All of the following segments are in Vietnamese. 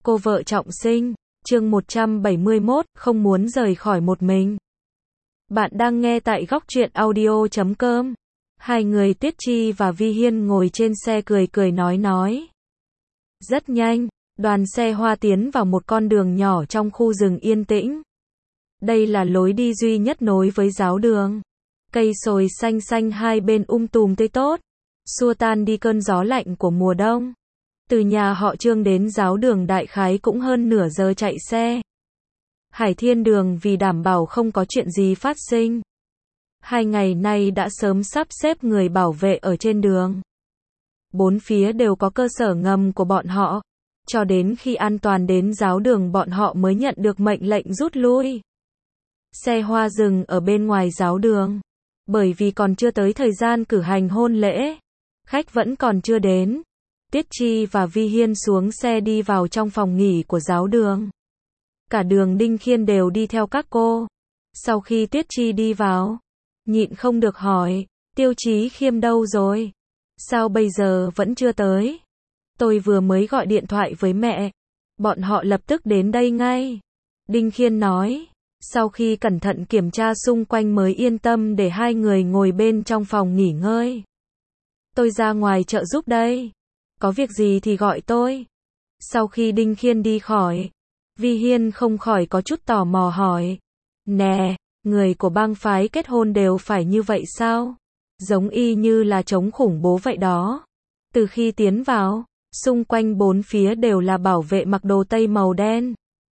Cô vợ trọng sinh, chương 171, không muốn rời khỏi một mình. Bạn đang nghe tại góc truyện audio.com. Hai người Tuyết Chi và Vi Hiên ngồi trên xe cười cười nói. Rất nhanh, đoàn xe hoa tiến vào một con đường nhỏ trong khu rừng yên tĩnh. Đây là lối đi duy nhất nối với giáo đường. Cây sồi xanh xanh hai bên tùm tươi tốt, xua tan đi cơn gió lạnh của mùa đông. Từ nhà họ Trương đến giáo đường đại khái cũng hơn nửa giờ chạy xe. Hải Thiên Đường vì đảm bảo không có chuyện gì phát sinh, 2 ngày nay đã sớm sắp xếp người bảo vệ ở trên đường. 4 phía đều có cơ sở ngầm của bọn họ, cho đến khi an toàn đến giáo đường bọn họ mới nhận được mệnh lệnh rút lui. Xe hoa dừng ở bên ngoài giáo đường, bởi vì còn chưa tới thời gian cử hành hôn lễ, khách vẫn còn chưa đến. Tuyết Chi và Vi Hiên xuống xe đi vào trong phòng nghỉ của giáo đường. Cả đường Đinh Khiên đều đi theo các cô. Sau khi Tuyết Chi đi vào, nhịn không được hỏi, Tiêu Chí Khiêm đâu rồi? Sao bây giờ vẫn chưa tới? Tôi vừa mới gọi điện thoại với mẹ, bọn họ lập tức đến đây ngay. Đinh Khiên nói, sau khi cẩn thận kiểm tra xung quanh mới yên tâm để hai người ngồi bên trong phòng nghỉ ngơi. Tôi ra ngoài chợ giúp đây. Có việc gì thì gọi tôi. Sau khi Đinh Khiên đi khỏi, Vi Hiên không khỏi có chút tò mò hỏi. Nè, người của bang phái kết hôn đều phải như vậy sao? Giống y như là chống khủng bố vậy đó. Từ khi tiến vào, xung quanh 4 phía đều là bảo vệ mặc đồ tây màu đen.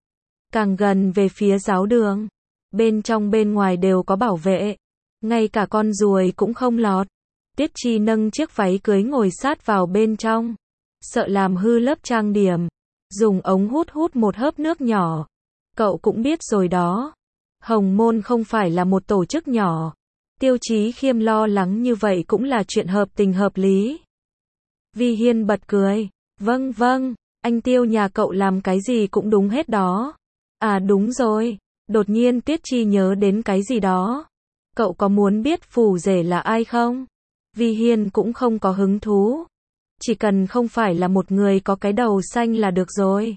Càng gần về phía giáo đường, bên trong bên ngoài đều có bảo vệ. Ngay cả con ruồi cũng không lọt. Tiết Chi nâng chiếc váy cưới ngồi sát vào bên trong, sợ làm hư lớp trang điểm, dùng ống hút một hớp nước nhỏ. Cậu cũng biết rồi đó, Hồng Môn không phải là một tổ chức nhỏ. Tiêu Chí Khiêm lo lắng như vậy cũng là chuyện hợp tình hợp lý. Vi Hiên bật cười, vâng, anh Tiêu nhà cậu làm cái gì cũng đúng hết đó. À đúng rồi, đột nhiên Tiết Chi nhớ đến cái gì đó. Cậu có muốn biết phù rể là ai không? Vi Hiên cũng không có hứng thú. Chỉ cần không phải là một người có cái đầu xanh là được rồi.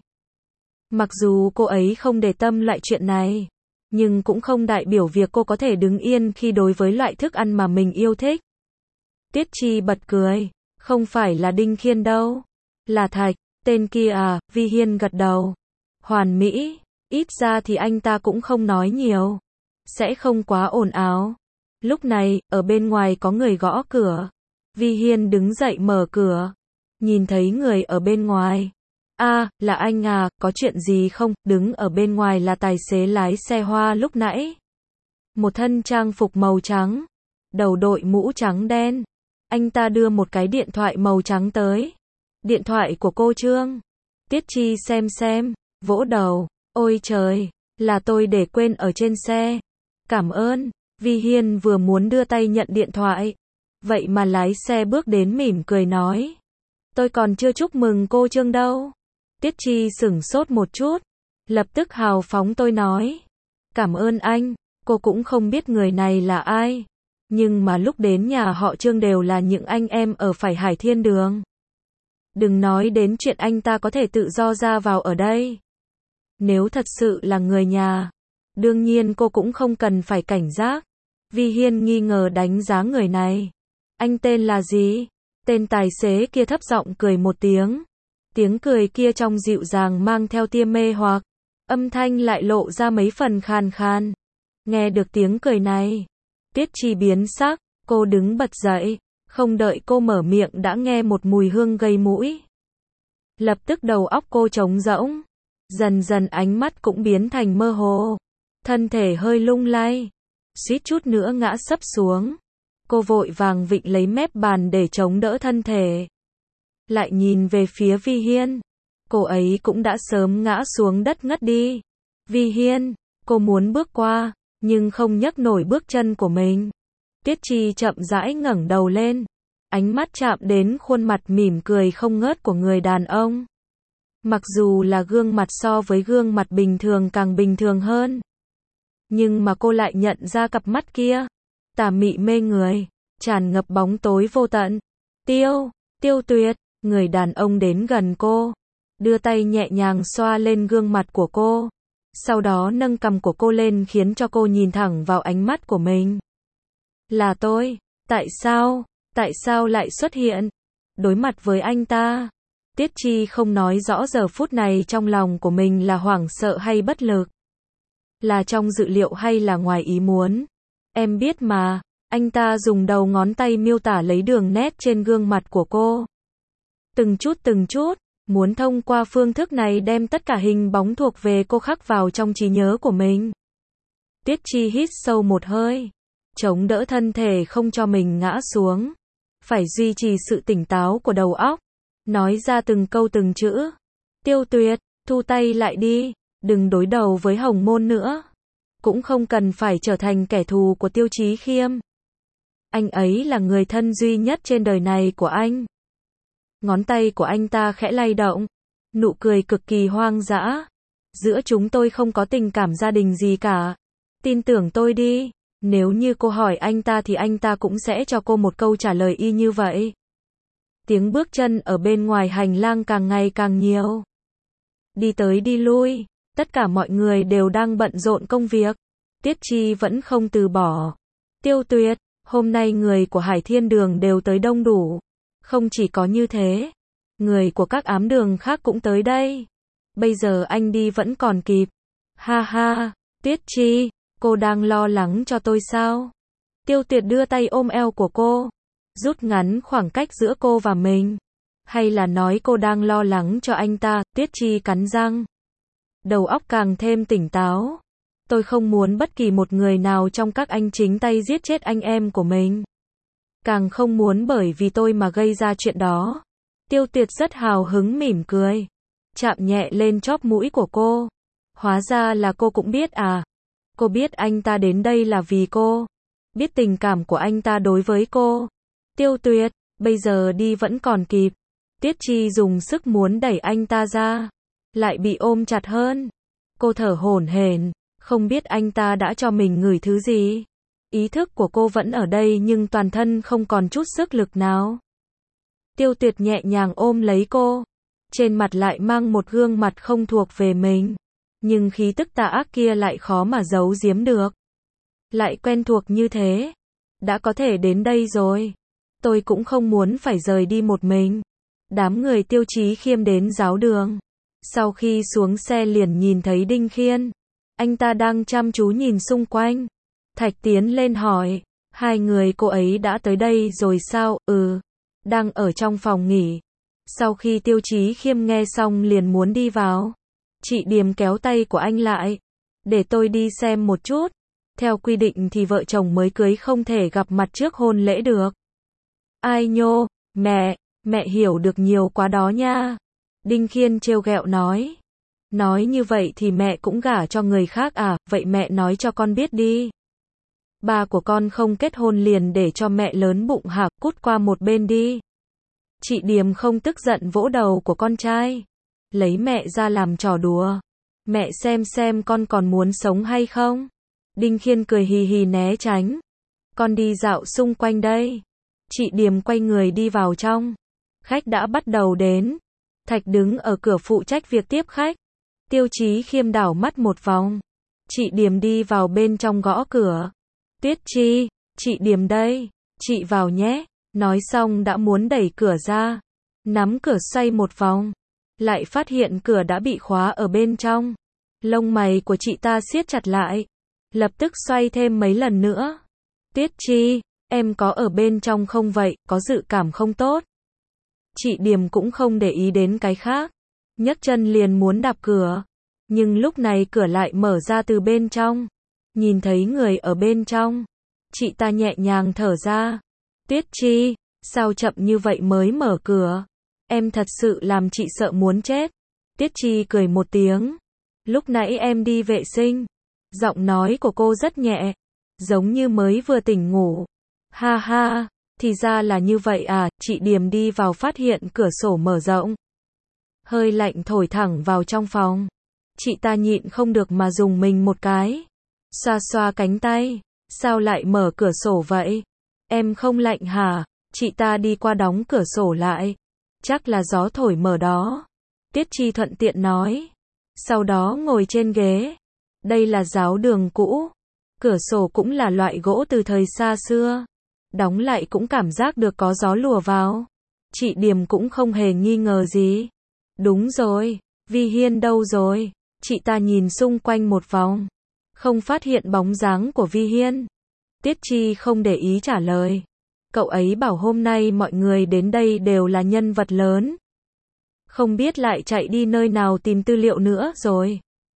Mặc dù cô ấy không để tâm loại chuyện này, nhưng cũng không đại biểu việc cô có thể đứng yên khi đối với loại thức ăn mà mình yêu thích. Tiết Chi bật cười, không phải là Đinh Khiên đâu. Là Thạch, tên kia à? Vi Hiên gật đầu. Hoàn mỹ, ít ra thì anh ta cũng không nói nhiều. Sẽ không quá ồn ào. Lúc này, ở bên ngoài có người gõ cửa. Vi Hiên đứng dậy mở cửa. Nhìn thấy người ở bên ngoài. À, là anh à, có chuyện gì không? Đứng ở bên ngoài là tài xế lái xe hoa lúc nãy. Một thân trang phục màu trắng. Đầu đội mũ trắng đen. Anh ta đưa một cái điện thoại màu trắng tới. Điện thoại của cô Trương. Tiết Chi xem, vỗ đầu. Ôi trời, là tôi để quên ở trên xe. Cảm ơn. Vi Hiên vừa muốn đưa tay nhận điện thoại, vậy mà lái xe bước đến mỉm cười nói. Tôi còn chưa chúc mừng cô Trương đâu. Tiết Chi sửng sốt một chút, lập tức hào phóng tôi nói. Cảm ơn anh, cô cũng không biết người này là ai. Nhưng mà lúc đến nhà họ Trương đều là những anh em ở phải Hải Thiên Đường. Đừng nói đến chuyện anh ta có thể tự do ra vào ở đây. Nếu thật sự là người nhà, đương nhiên cô cũng không cần phải cảnh giác. Vi Hiên nghi ngờ đánh giá người này. Anh tên là gì? Tên tài xế kia thấp giọng cười một tiếng. Tiếng cười kia trong dịu dàng mang theo tia mê hoặc. Âm thanh lại lộ ra mấy phần khan. Nghe được tiếng cười này, Tiết Chi biến sắc, cô đứng bật dậy. Không đợi cô mở miệng đã nghe một mùi hương gây mũi. Lập tức đầu óc cô trống rỗng. Dần ánh mắt cũng biến thành mơ hồ. Thân thể hơi lung lay. Suýt chút nữa ngã sấp xuống. Cô vội vàng vịn lấy mép bàn để chống đỡ thân thể. Lại nhìn về phía Vi Hiên. Cô ấy cũng đã sớm ngã xuống đất ngất đi. Vi Hiên, cô muốn bước qua, nhưng không nhấc nổi bước chân của mình. Tiết Chi chậm rãi ngẩng đầu lên. Ánh mắt chạm đến khuôn mặt mỉm cười không ngớt của người đàn ông. Mặc dù là gương mặt so với gương mặt bình thường càng bình thường hơn. Nhưng mà cô lại nhận ra cặp mắt kia. Tà mị mê người, tràn ngập bóng tối vô tận. Tiêu Tuyệt, người đàn ông đến gần cô. đưa tay nhẹ nhàng xoa lên gương mặt của cô. Sau đó nâng cằm của cô lên khiến cho cô nhìn thẳng vào ánh mắt của mình. Là tôi, tại sao lại xuất hiện? Đối mặt với anh ta, Tiết Chi không nói rõ giờ phút này trong lòng của mình là hoảng sợ hay bất lực. Là trong dự liệu hay là ngoài ý muốn? Em biết mà, anh ta dùng đầu ngón tay miêu tả lấy đường nét trên gương mặt của cô. Từng chút, muốn thông qua phương thức này đem tất cả hình bóng thuộc về cô khắc vào trong trí nhớ của mình. Tiết Chi hít sâu một hơi, chống đỡ thân thể không cho mình ngã xuống. Phải duy trì sự tỉnh táo của đầu óc, nói ra từng câu từng chữ. Tiêu Tuyệt, thu tay lại đi, đừng đối đầu với Hồng Môn nữa. Cũng không cần phải trở thành kẻ thù của Tiêu Chí Khiêm. Anh ấy là người thân duy nhất trên đời này của anh. Ngón tay của anh ta khẽ lay động, nụ cười cực kỳ hoang dã. Giữa chúng tôi không có tình cảm gia đình gì cả. Tin tưởng tôi đi, nếu như cô hỏi anh ta thì anh ta cũng sẽ cho cô một câu trả lời y như vậy. Tiếng bước chân ở bên ngoài hành lang càng ngày càng nhiều. Đi tới đi lui, tất cả mọi người đều đang bận rộn công việc. Tiết Chi vẫn không từ bỏ. Tiêu Tuyệt, hôm nay người của Hải Thiên Đường đều tới đông đủ. Không chỉ có như thế, người của các ám đường khác cũng tới đây. Bây giờ anh đi vẫn còn kịp. Ha ha, Tiết Chi, cô đang lo lắng cho tôi sao? Tiêu Tuyệt đưa tay ôm eo của cô, rút ngắn khoảng cách giữa cô và mình. Hay là nói cô đang lo lắng cho anh ta? Tiết Chi cắn răng, đầu óc càng thêm tỉnh táo. Tôi không muốn bất kỳ một người nào trong các anh chính tay giết chết anh em của mình. Càng không muốn bởi vì tôi mà gây ra chuyện đó. Tiêu Tuyệt rất hào hứng mỉm cười, chạm nhẹ lên chóp mũi của cô. Hóa ra là cô cũng biết à? Cô biết anh ta đến đây là vì cô, biết tình cảm của anh ta đối với cô. Tiêu Tuyệt, bây giờ đi vẫn còn kịp. Tiết Chi dùng sức muốn đẩy anh ta ra, lại bị ôm chặt hơn. Cô thở hổn hển, không biết anh ta đã cho mình ngửi thứ gì. Ý thức của cô vẫn ở đây nhưng toàn thân không còn chút sức lực nào. Tiêu Tuyệt nhẹ nhàng ôm lấy cô, trên mặt lại mang một gương mặt không thuộc về mình. Nhưng khí tức tà ác kia lại khó mà giấu giếm được. Lại quen thuộc như thế. Đã có thể đến đây rồi. Tôi cũng không muốn phải rời đi một mình. Đám người Tiêu Chí Khiêm đến giáo đường. Sau khi xuống xe liền nhìn thấy Đinh Khiên. Anh ta đang chăm chú nhìn xung quanh. Thạch tiến lên hỏi, hai người cô ấy đã tới đây rồi sao? Đang ở trong phòng nghỉ. Sau khi Tiêu Chí Khiêm nghe xong liền muốn đi vào. Chị Điềm kéo tay của anh lại. Để tôi đi xem một chút. Theo quy định thì vợ chồng mới cưới không thể gặp mặt trước hôn lễ được. Ai nhô, mẹ hiểu được nhiều quá đó nha. Đinh Khiên trêu ghẹo nói. Nói như vậy thì mẹ cũng gả cho người khác à? Vậy mẹ nói cho con biết đi. Ba của con không kết hôn liền để cho mẹ lớn bụng hả? Cút qua một bên đi. Chị Điềm không tức giận vỗ đầu của con trai. Lấy mẹ ra làm trò đùa. Mẹ xem con còn muốn sống hay không? Đinh Khiên cười hì hì né tránh. Con đi dạo xung quanh đây. Chị Điềm quay người đi vào trong. Khách đã bắt đầu đến. Thạch đứng ở cửa phụ trách việc tiếp khách. Tiêu Chí Khiêm đảo mắt một vòng. Chị Điềm đi vào bên trong gõ cửa. Tiết Chi, chị Điềm đây. Chị vào nhé. Nói xong đã muốn đẩy cửa ra. Nắm cửa xoay một vòng. Lại phát hiện cửa đã bị khóa ở bên trong. Lông mày của chị ta siết chặt lại. Lập tức xoay thêm mấy lần nữa. Tiết Chi, em có ở bên trong không vậy? Có dự cảm không tốt. Chị Điềm cũng không để ý đến cái khác. Nhấc chân liền muốn đạp cửa. Nhưng lúc này cửa lại mở ra từ bên trong. Nhìn thấy người ở bên trong. Chị ta nhẹ nhàng thở ra. Tiết Chi, sao chậm như vậy mới mở cửa? Em thật sự làm chị sợ muốn chết. Tiết Chi cười một tiếng. Lúc nãy em đi vệ sinh. Giọng nói của cô rất nhẹ. Giống như mới vừa tỉnh ngủ. Ha ha, thì ra là như vậy à? Chị Điềm đi vào phát hiện cửa sổ mở rộng. Hơi lạnh thổi thẳng vào trong phòng. Chị ta nhịn không được mà dùng mình một cái. Xoa xoa cánh tay. Sao lại mở cửa sổ vậy? Em không lạnh hả? Chị ta đi qua đóng cửa sổ lại. Chắc là gió thổi mở đó. Tiết Chi thuận tiện nói. Sau đó ngồi trên ghế. Đây là giáo đường cũ. Cửa sổ cũng là loại gỗ từ thời xa xưa. Đóng lại cũng cảm giác được có gió lùa vào. Chị Điềm cũng không hề nghi ngờ gì. Đúng rồi, Vi Hiên đâu rồi? Chị ta nhìn xung quanh một vòng. Không phát hiện bóng dáng của Vi Hiên. Tiết Chi không để ý trả lời. Cậu ấy bảo hôm nay mọi người đến đây đều là nhân vật lớn. Không biết lại chạy đi nơi nào tìm tư liệu nữa rồi.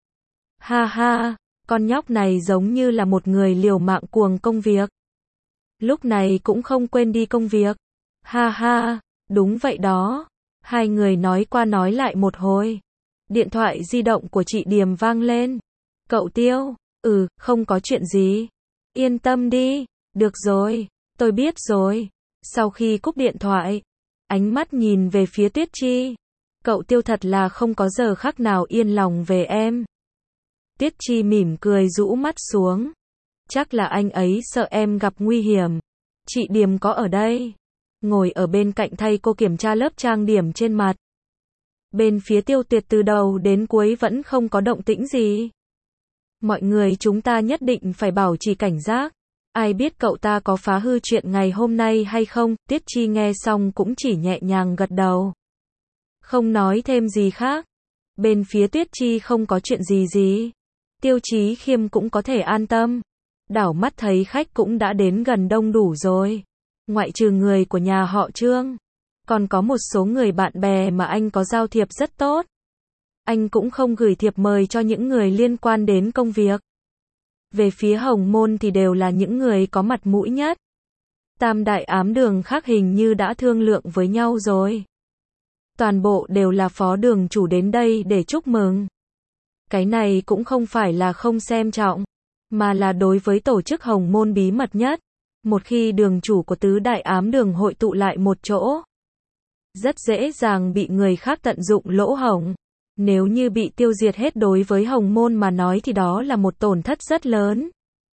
Ha ha, con nhóc này giống như là một người liều mạng cuồng công việc. Lúc này cũng không quên đi công việc. Ha ha, đúng vậy đó. Hai người nói qua nói lại một hồi. Điện thoại di động của chị Điềm vang lên. Cậu Tiêu, không có chuyện gì. Yên tâm đi, được rồi, tôi biết rồi. Sau khi cúp điện thoại, ánh mắt nhìn về phía Tiết Chi. Cậu Tiêu thật là không có giờ khắc nào yên lòng về em. Tiết Chi mỉm cười rũ mắt xuống. Chắc là anh ấy sợ em gặp nguy hiểm. Chị Điềm có ở đây. Ngồi ở bên cạnh thay cô kiểm tra lớp trang điểm trên mặt. Bên phía Tiêu Tuyệt từ đầu đến cuối vẫn không có động tĩnh gì. Mọi người chúng ta nhất định phải bảo trì cảnh giác. Ai biết cậu ta có phá hư chuyện ngày hôm nay hay không? Tiết Chi nghe xong cũng chỉ nhẹ nhàng gật đầu. Không nói thêm gì khác. Bên phía Tiết Chi không có chuyện gì. Tiêu Chí Khiêm cũng có thể an tâm. Đảo mắt thấy khách cũng đã đến gần đông đủ rồi. Ngoại trừ người của nhà họ Trương. Còn có một số người bạn bè mà anh có giao thiệp rất tốt. Anh cũng không gửi thiệp mời cho những người liên quan đến công việc. Về phía Hồng Môn thì đều là những người có mặt mũi nhất. Tam đại ám đường khác hình như đã thương lượng với nhau rồi. Toàn bộ đều là phó đường chủ đến đây để chúc mừng. Cái này cũng không phải là không xem trọng, mà là đối với tổ chức Hồng Môn bí mật nhất. Một khi đường chủ của tứ đại ám đường hội tụ lại một chỗ, rất dễ dàng bị người khác tận dụng lỗ hổng. Nếu như bị tiêu diệt hết đối với Hồng Môn mà nói thì đó là một tổn thất rất lớn.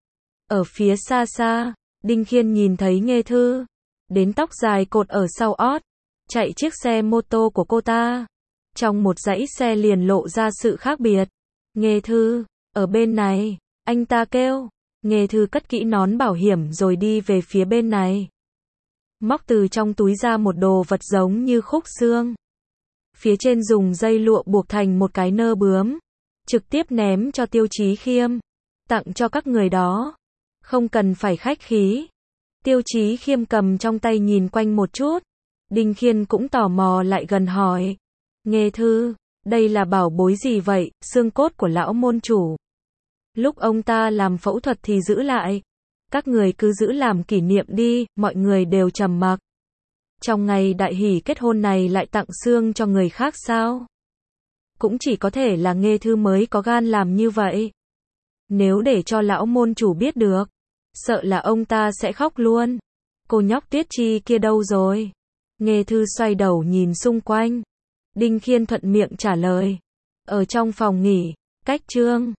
Ở phía xa xa, Đinh Khiên nhìn thấy Nghê Thư, đến tóc dài cột ở sau ót, chạy chiếc xe mô tô của cô ta. Trong một dãy xe liền lộ ra sự khác biệt. Nghê Thư, ở bên này, anh ta kêu. Nghê Thư cất kỹ nón bảo hiểm rồi đi về phía bên này. Móc từ trong túi ra một đồ vật giống như khúc xương. Phía trên dùng dây lụa buộc thành một cái nơ bướm. Trực tiếp ném cho Tiêu Chí Khiêm. Tặng cho các người đó. Không cần phải khách khí. Tiêu Chí Khiêm cầm trong tay nhìn quanh một chút. Đinh Khiên cũng tò mò lại gần hỏi. Nghê Thư, đây là bảo bối gì vậy? Xương cốt của lão môn chủ. Lúc ông ta làm phẫu thuật thì giữ lại. Các người cứ giữ làm kỷ niệm đi. Mọi người đều trầm mặc. Trong ngày đại hỷ kết hôn này lại tặng xương cho người khác sao? Cũng chỉ có thể là Nghê Thư mới có gan làm như vậy. Nếu để cho lão môn chủ biết được, sợ là ông ta sẽ khóc luôn. Cô nhóc Tiết Chi kia đâu rồi? Nghê Thư xoay đầu nhìn xung quanh. Đinh Khiên thuận miệng trả lời. Ở trong phòng nghỉ, cách Trương